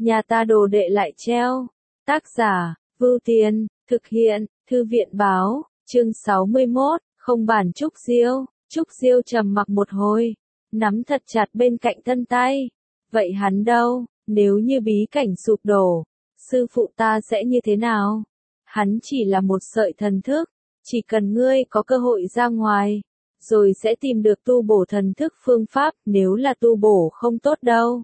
nhà ta đồ đệ lại treo. Tác giả, Vưu Tiên, thực hiện, Thư viện báo, chương 61, không bản Trúc Diêu. Trúc Diêu trầm mặc một hồi, nắm thật chặt bên cạnh thân tay. Vậy hắn đâu, nếu như bí cảnh sụp đổ, sư phụ ta sẽ như thế nào? Hắn chỉ là một sợi thần thức, chỉ cần ngươi có cơ hội ra ngoài, rồi sẽ tìm được tu bổ thần thức phương pháp, nếu là tu bổ không tốt đâu.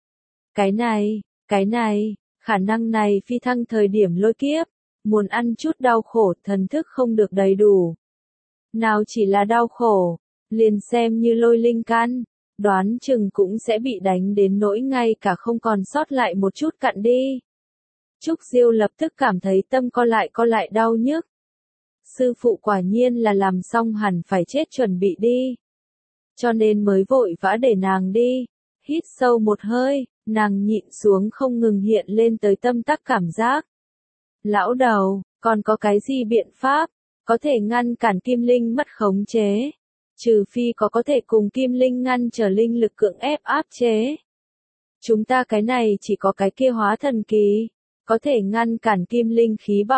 Cái này, khả năng này phi thăng thời điểm lôi kiếp, muốn ăn chút đau khổ, thần thức không được đầy đủ. Nào chỉ là đau khổ, liền xem như lôi linh căn, đoán chừng cũng sẽ bị đánh đến nỗi ngay cả không còn sót lại một chút cặn đi. Trúc Diêu lập tức cảm thấy tâm co lại đau nhức. Sư phụ quả nhiên là làm xong hẳn phải chết chuẩn bị đi. Cho nên mới vội vã để nàng đi. Hít sâu một hơi, nàng nhịn xuống không ngừng hiện lên tới tâm tắc cảm giác. Lão đầu, còn có cái gì biện pháp, có thể ngăn cản Kim Linh mất khống chế? Trừ phi có thể cùng Kim Linh ngăn trở linh lực cưỡng ép áp chế. Chúng ta cái này chỉ có cái kia hóa thần kỳ, có thể ngăn cản Kim linh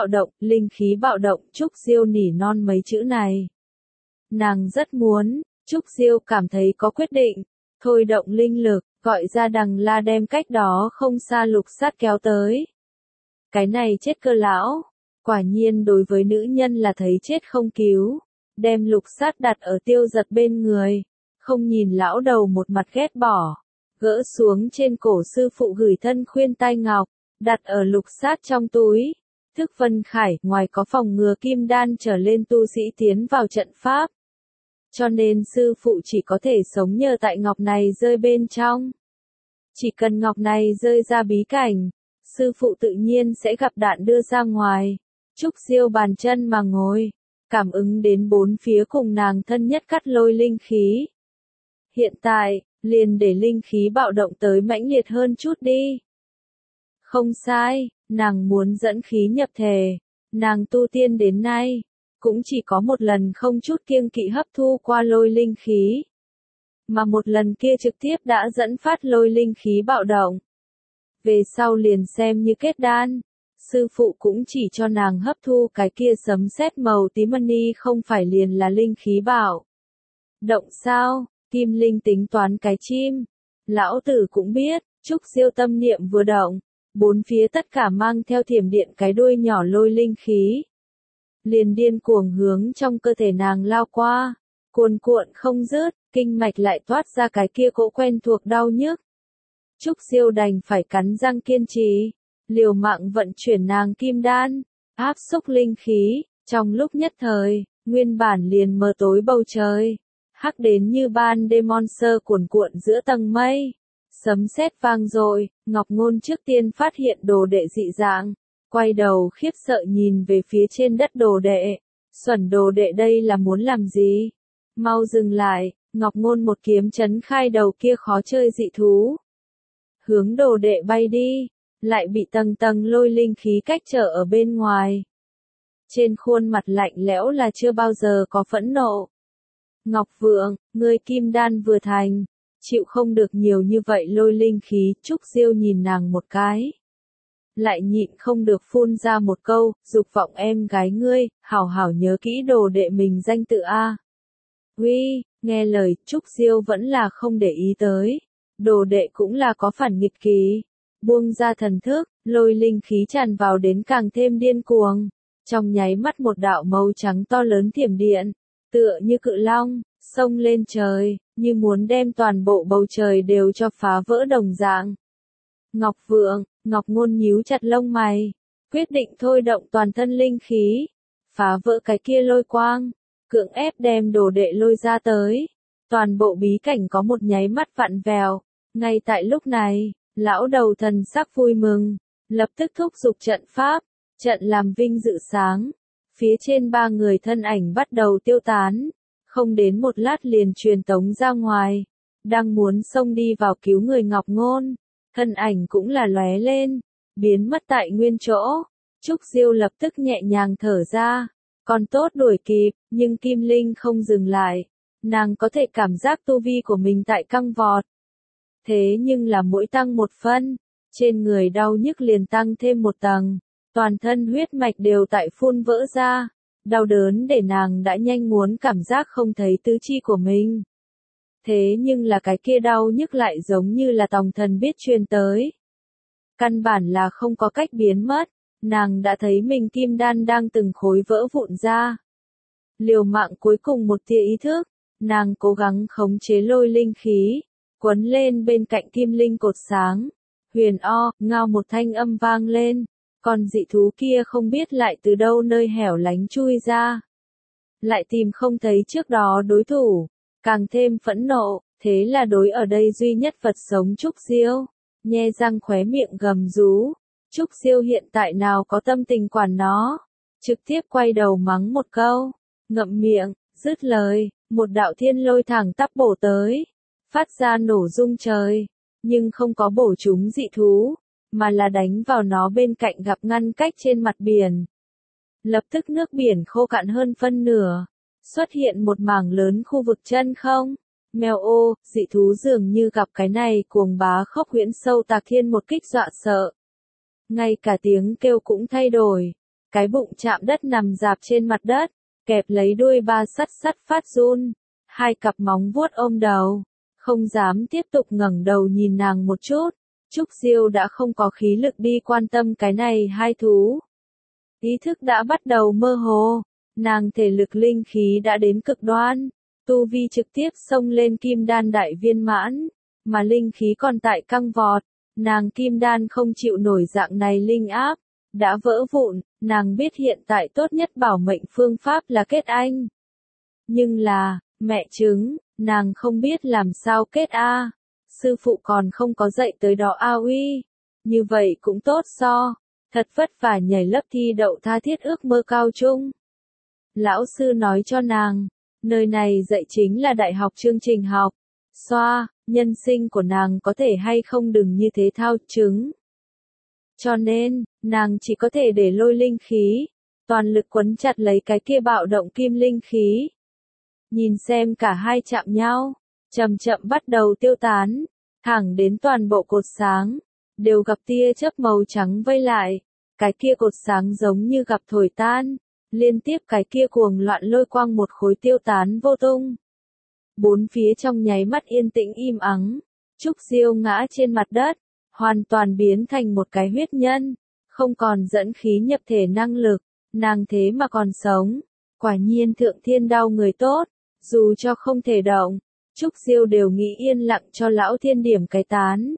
khí bạo động, Trúc Diêu nỉ non mấy chữ này. Nàng rất muốn, Trúc Diêu cảm thấy có quyết định, thôi động linh lực, gọi ra Đằng La đem cách đó không xa Lục Sát kéo tới. Cái này chết cơ lão, quả nhiên đối với nữ nhân là thấy chết không cứu, đem Lục Sát đặt ở Tiêu Giật bên người, không nhìn lão đầu một mặt ghét bỏ, gỡ xuống trên cổ sư phụ gửi thân khuyên tai ngọc, đặt ở Lục Sát trong túi. Thức Vân Khải ngoài có phòng ngừa kim đan trở lên tu sĩ tiến vào trận pháp, cho nên sư phụ chỉ có thể sống nhờ tại ngọc này rơi bên trong. Chỉ cần ngọc này rơi ra bí cảnh, sư phụ tự nhiên sẽ gặp đạn đưa ra ngoài. Trúc Diêu bàn chân mà ngồi, cảm ứng đến bốn phía cùng nàng thân nhất cắt lôi linh khí. Hiện tại, liền để linh khí bạo động tới mãnh liệt hơn chút đi. Không sai, nàng muốn dẫn khí nhập thể, nàng tu tiên đến nay, cũng chỉ có một lần không chút kiêng kỵ hấp thu qua lôi linh khí. Mà một lần kia trực tiếp đã dẫn phát lôi linh khí bạo động. Về sau liền xem như kết đan, sư phụ cũng chỉ cho nàng hấp thu cái kia sấm sét màu tím mani không phải liền là linh khí bạo động sao? Kim Linh tính toán cái chim, lão tử cũng biết. Trúc Diêu tâm niệm vừa động, bốn phía tất cả mang theo thiểm điện cái đuôi nhỏ lôi linh khí, liền điên cuồng hướng trong cơ thể nàng lao qua, cuồn cuộn không dứt, kinh mạch lại toát ra cái kia cỗ quen thuộc đau nhức. Trúc Diêu đành phải cắn răng kiên trì, liều mạng vận chuyển nàng kim đan, áp xúc linh khí, trong lúc nhất thời, nguyên bản liền mờ tối bầu trời, hắc đến như ban đêm monster cuồn cuộn giữa tầng mây. Sấm sét vang dội, Ngọc Ngôn trước tiên phát hiện đồ đệ dị dạng, quay đầu khiếp sợ nhìn về phía trên đất đồ đệ. Xuẩn đồ đệ đây là muốn làm gì? Mau dừng lại, Ngọc Ngôn một kiếm chấn khai đầu kia khó chơi dị thú. Hướng đồ đệ bay đi, lại bị tầng tầng lôi linh khí cách trở ở bên ngoài. Trên khuôn mặt lạnh lẽo là chưa bao giờ có phẫn nộ. Ngọc Vượng, ngươi kim đan vừa thành, chịu không được nhiều như vậy lôi linh khí. Trúc Diêu nhìn nàng một cái, lại nhịn không được phun ra một câu, dục vọng em gái ngươi, hảo hảo nhớ kỹ đồ đệ mình danh tự a. Uy, nghe lời, Trúc Diêu vẫn là không để ý tới, đồ đệ cũng là có phản nghịch kỳ, buông ra thần thức, lôi linh khí tràn vào đến càng thêm điên cuồng, trong nháy mắt một đạo màu trắng to lớn thiểm điện, tựa như cự long, xông lên trời, như muốn đem toàn bộ bầu trời đều cho phá vỡ đồng dạng. Ngọc Vượng, Ngọc Ngôn nhíu chặt lông mày, quyết định thôi động toàn thân linh khí, phá vỡ cái kia lôi quang, cưỡng ép đem đồ đệ lôi ra tới. Toàn bộ bí cảnh có một nháy mắt vặn vẹo, ngay tại lúc này, lão đầu thần sắc vui mừng, lập tức thúc giục trận pháp, trận làm vinh dự sáng. Phía trên ba người thân ảnh bắt đầu tiêu tán, không đến một lát liền truyền tống ra ngoài, đang muốn xông đi vào cứu người Ngọc Ngôn, thân ảnh cũng là lóe lên, biến mất tại nguyên chỗ. Trúc Diêu lập tức nhẹ nhàng thở ra, còn tốt đuổi kịp, nhưng Kim Linh không dừng lại, nàng có thể cảm giác tu vi của mình tại căng vọt. Thế nhưng là mỗi tăng một phân, trên người đau nhức liền tăng thêm một tầng, toàn thân huyết mạch đều tại phun vỡ ra, đau đớn để nàng đã nhanh muốn cảm giác không thấy tứ chi của mình. Thế nhưng là cái kia đau nhức lại giống như là tòng thần biết truyền tới. Căn bản là không có cách biến mất, nàng đã thấy mình kim đan đang từng khối vỡ vụn ra. Liều mạng cuối cùng một tia ý thức, nàng cố gắng khống chế lôi linh khí, quấn lên bên cạnh kim linh cột sáng. Huyền o, ngao một thanh âm vang lên, còn dị thú kia không biết lại từ đâu nơi hẻo lánh chui ra. Lại tìm không thấy trước đó đối thủ, càng thêm phẫn nộ, thế là đối ở đây duy nhất vật sống Trúc Diêu, nhe răng khóe miệng gầm rú. Trúc Diêu hiện tại nào có tâm tình quản nó, trực tiếp quay đầu mắng một câu, ngậm miệng, dứt lời, một đạo thiên lôi thẳng tắp bổ tới, phát ra nổ rung trời, nhưng không có bổ trúng dị thú, mà là đánh vào nó bên cạnh gặp ngăn cách trên mặt biển. Lập tức nước biển khô cạn hơn phân nửa, xuất hiện một mảng lớn khu vực chân không. Mèo ô, dị thú dường như gặp cái này cuồng bá khốc huyễn sâu tạc thiên một kích dọa sợ. Ngay cả tiếng kêu cũng thay đổi, cái bụng chạm đất nằm dạp trên mặt đất, kẹp lấy đuôi ba sắt sắt phát run, hai cặp móng vuốt ôm đầu, không dám tiếp tục ngẩng đầu nhìn nàng một chút. Trúc Diêu đã không có khí lực đi quan tâm cái này hai thú. Ý thức đã bắt đầu mơ hồ, nàng thể lực linh khí đã đến cực đoan, tu vi trực tiếp xông lên kim đan đại viên mãn, mà linh khí còn tại căng vọt, nàng kim đan không chịu nổi dạng này linh áp, đã vỡ vụn, nàng biết hiện tại tốt nhất bảo mệnh phương pháp là kết anh. Nhưng là, mẹ chứng, nàng không biết làm sao kết a. Sư phụ còn không có dạy tới đó a uy. Như vậy cũng tốt so, thật vất vả nhảy lớp thi đậu tha thiết ước mơ cao trung. Lão sư nói cho nàng, nơi này dạy chính là đại học chương trình học. Xoa, nhân sinh của nàng có thể hay không đừng như thế thao chứng. Cho nên, nàng chỉ có thể để lôi linh khí, toàn lực quấn chặt lấy cái kia bạo động kim linh khí. Nhìn xem cả hai chạm nhau, chậm chậm bắt đầu tiêu tán, thẳng đến toàn bộ cột sáng, đều gặp tia chớp màu trắng vây lại, cái kia cột sáng giống như gặp thổi tan, liên tiếp cái kia cuồng loạn lôi quang một khối tiêu tán vô tung. Bốn phía trong nháy mắt yên tĩnh im ắng, Trúc Diêu ngã trên mặt đất, hoàn toàn biến thành một cái huyết nhân, không còn dẫn khí nhập thể năng lực, nàng thế mà còn sống, quả nhiên thượng thiên đau người tốt, dù cho không thể động, Trúc Diêu đều nghĩ yên lặng cho lão thiên điểm cái tán.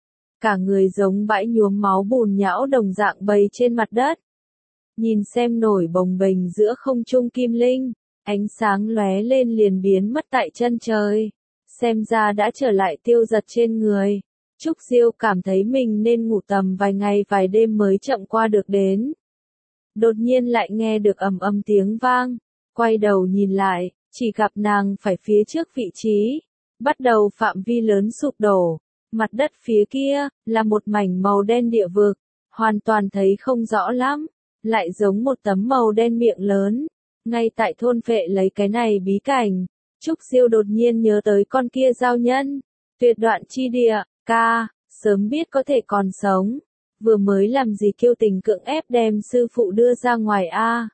Cả người giống bãi nhuốm máu bùn nhão đồng dạng bầy trên mặt đất. Nhìn xem nổi bồng bềnh giữa không trung kim linh, ánh sáng lóe lên liền biến mất tại chân trời. Xem ra đã trở lại tiêu giật trên người. Trúc Diêu cảm thấy mình nên ngủ tầm vài ngày vài đêm mới chậm qua được đến. Đột nhiên lại nghe được ầm ầm tiếng vang, quay đầu nhìn lại, chỉ gặp nàng phải phía trước vị trí, bắt đầu phạm vi lớn sụp đổ. Mặt đất phía kia, là một mảnh màu đen địa vực, hoàn toàn thấy không rõ lắm, lại giống một tấm màu đen miệng lớn. Ngay tại thôn phệ lấy cái này bí cảnh, Trúc Diêu đột nhiên nhớ tới con kia giao nhân, tuyệt đoạn chi địa, ca, sớm biết có thể còn sống, vừa mới làm gì kiêu tình cưỡng ép đem sư phụ đưa ra ngoài a.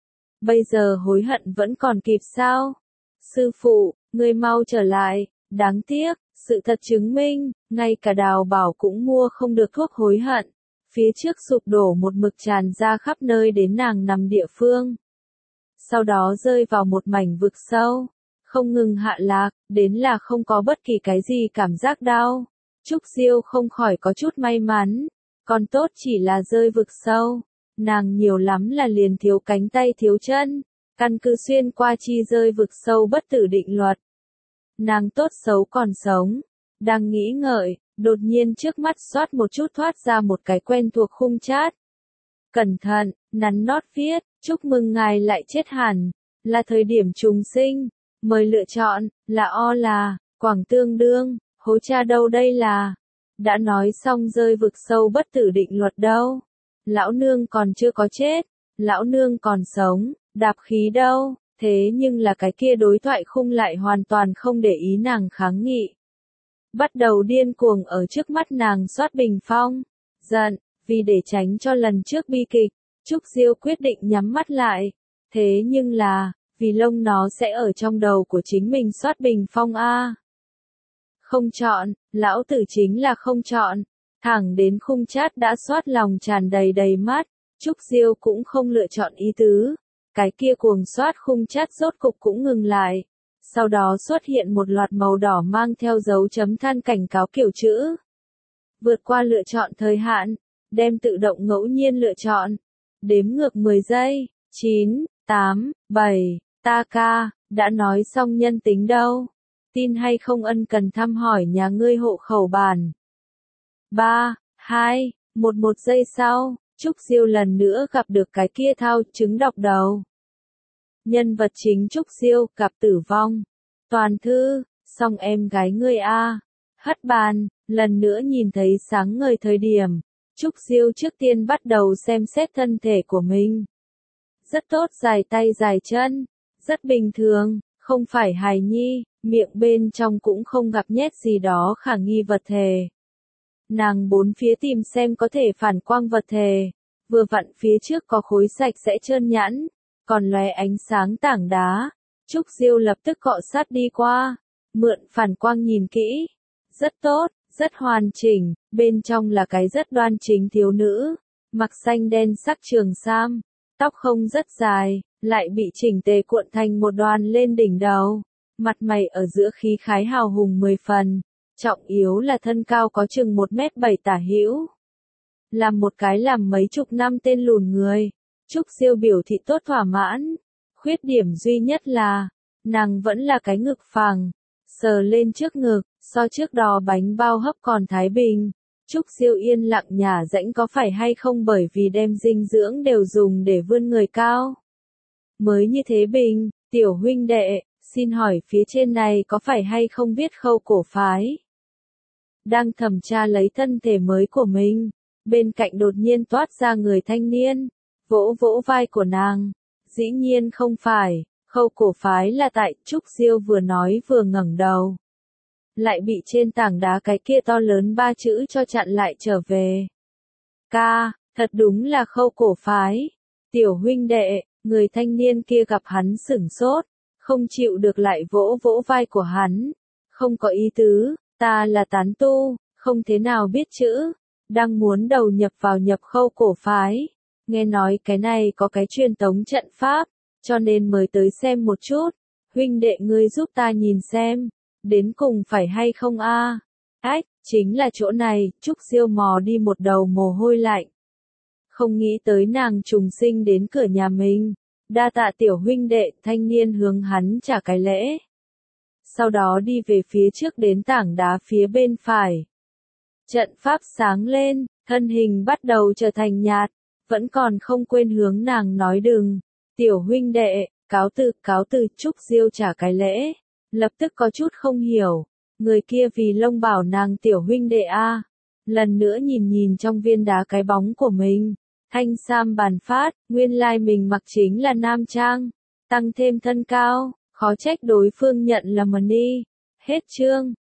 Bây giờ hối hận vẫn còn kịp sao? Sư phụ, ngươi mau trở lại, đáng tiếc, sự thật chứng minh, ngay cả Đào Bảo cũng mua không được thuốc hối hận. Phía trước sụp đổ một mực tràn ra khắp nơi đến nàng nằm địa phương. Sau đó rơi vào một mảnh vực sâu, không ngừng hạ lạc, đến là không có bất kỳ cái gì cảm giác đau. Trúc Diêu không khỏi có chút may mắn, còn tốt chỉ là rơi vực sâu, nàng nhiều lắm là liền thiếu cánh tay thiếu chân, căn cứ xuyên qua chi rơi vực sâu bất tử định luật. Nàng tốt xấu còn sống, đang nghĩ ngợi, đột nhiên trước mắt xoát một chút thoát ra một cái quen thuộc khung chat. Cẩn thận, nắn nót viết, chúc mừng ngài lại chết hẳn, là thời điểm trùng sinh, mời lựa chọn, là o là, quảng tương đương, hố cha đâu đây là. Đã nói xong rơi vực sâu bất tử định luật đâu. Lão nương còn chưa có chết, lão nương còn sống, đạp khí đâu. Thế nhưng là cái kia đối thoại khung lại hoàn toàn không để ý nàng kháng nghị. Bắt đầu điên cuồng ở trước mắt nàng soát bình phong. giận, vì để tránh cho lần trước bi kịch, Trúc Diêu quyết định nhắm mắt lại. Thế nhưng là, vì lông nó sẽ ở trong đầu của chính mình soát bình phong a. Không chọn, lão tử chính là không chọn. Thẳng đến khung chat đã soát lòng tràn đầy đầy mắt, Trúc Diêu cũng không lựa chọn ý tứ. Cái kia cuồng soát khung chat rốt cục cũng ngừng lại. Sau đó xuất hiện một loạt màu đỏ mang theo dấu chấm than cảnh cáo kiểu chữ. Vượt qua lựa chọn thời hạn, đem tự động ngẫu nhiên lựa chọn. Đếm ngược 10 giây, 9, 8, 7, ta ca, đã nói xong nhân tính đâu. Tin hay không ân cần thăm hỏi nhà ngươi hộ khẩu bản. 3, 2, 1 giây sau, Trúc Diêu lần nữa gặp được cái kia thao chứng đọc đầu. Nhân vật chính Trúc Diêu gặp tử vong. Toàn thư, xong em gái ngươi a. Hất bàn, lần nữa nhìn thấy sáng ngời thời điểm. Trúc Diêu trước tiên bắt đầu xem xét thân thể của mình. Rất tốt, dài tay dài chân. Rất bình thường, không phải hài nhi, miệng bên trong cũng không gặp nhét gì đó khả nghi vật thể. Nàng bốn phía tìm xem có thể phản quang vật thể. Vừa vặn phía trước có khối sạch sẽ trơn nhẵn, còn lóe ánh sáng tảng đá. Trúc Diêu lập tức cọ sát đi qua, mượn phản quang nhìn kỹ. Rất tốt, rất hoàn chỉnh, bên trong là cái rất đoan chính thiếu nữ, mặc xanh đen sắc trường sam, tóc không rất dài, lại bị chỉnh tề cuộn thành một đoàn lên đỉnh đầu. Mặt mày ở giữa khí khái hào hùng 10 phần, trọng yếu là thân cao có chừng 1m7 tả hữu. Làm một cái làm mấy chục năm tên lùn người, Trúc Diêu biểu thị tốt thỏa mãn. Khuyết điểm duy nhất là, nàng vẫn là cái ngực phẳng, sờ lên trước ngực, so trước đó bánh bao hấp còn thái bình. Trúc Diêu yên lặng nhả rãnh có phải hay không bởi vì đem dinh dưỡng đều dùng để vươn người cao. Mới như thế bình, tiểu huynh đệ, xin hỏi phía trên này có phải hay không viết khâu cổ phái? Đang thẩm tra lấy thân thể mới của mình, bên cạnh đột nhiên toát ra người thanh niên, vỗ vỗ vai của nàng. Dĩ nhiên không phải, khâu cổ phái là tại, Trúc Diêu vừa nói vừa ngẩng đầu. Lại bị trên tảng đá cái kia to lớn 3 chữ cho chặn lại trở về. Ca, thật đúng là khâu cổ phái. Tiểu huynh đệ, người thanh niên kia gặp hắn sửng sốt, không chịu được lại vỗ vỗ vai của hắn. Không có ý tứ, ta là tán tu, không thế nào biết chữ, đang muốn đầu nhập vào nhập khâu cổ phái. Nghe nói cái này có cái truyền tống trận pháp, cho nên mới tới xem một chút. Huynh đệ ngươi giúp ta nhìn xem, đến cùng phải hay không a? Ách, chính là chỗ này, Trúc Diêu mò đi một đầu mồ hôi lạnh. Không nghĩ tới nàng trùng sinh đến cửa nhà mình. Đa tạ tiểu huynh đệ, thanh niên hướng hắn trả cái lễ. Sau đó đi về phía trước đến tảng đá phía bên phải. Trận pháp sáng lên, thân hình bắt đầu trở thành nhạt, vẫn còn không quên hướng nàng nói đừng. Tiểu huynh đệ, cáo từ, Trúc Diêu trả cái lễ. Lập tức có chút không hiểu, người kia vì lông bảo nàng tiểu huynh đệ a. Lần nữa nhìn trong viên đá cái bóng của mình. Thanh sam bàn phát, nguyên lai mình mặc chính là nam trang, tăng thêm thân cao, khó trách đối phương nhận là money. Hết chương.